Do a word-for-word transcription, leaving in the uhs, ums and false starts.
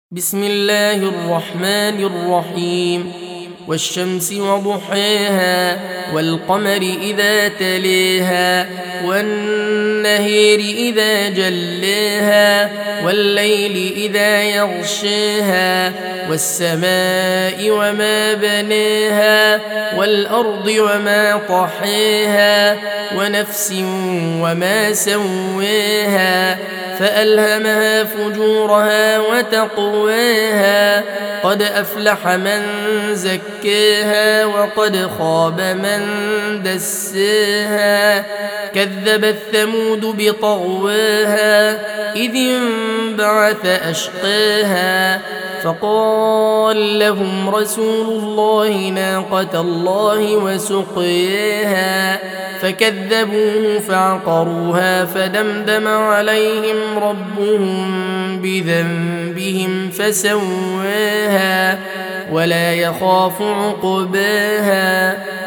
بسم الله الرحمن الرحيم والشمس وضحاها والقمر إذا تليها والنهار إذا جلاها والليل إذا يغشاها والسماء وما بناها والأرض وما طحاها ونفس وما سواها فألهمها فجورها وتقواها قد أفلح من زكاها وقد خاب من دساها كذبت ثمود بطغواها إذ انبعث أشقاها فقال لهم رسول الله ناقة الله وسقياها فكذبوه فعقروها فدمدم عليهم ربهم بذنبهم فسواها ولا يخاف عقباها.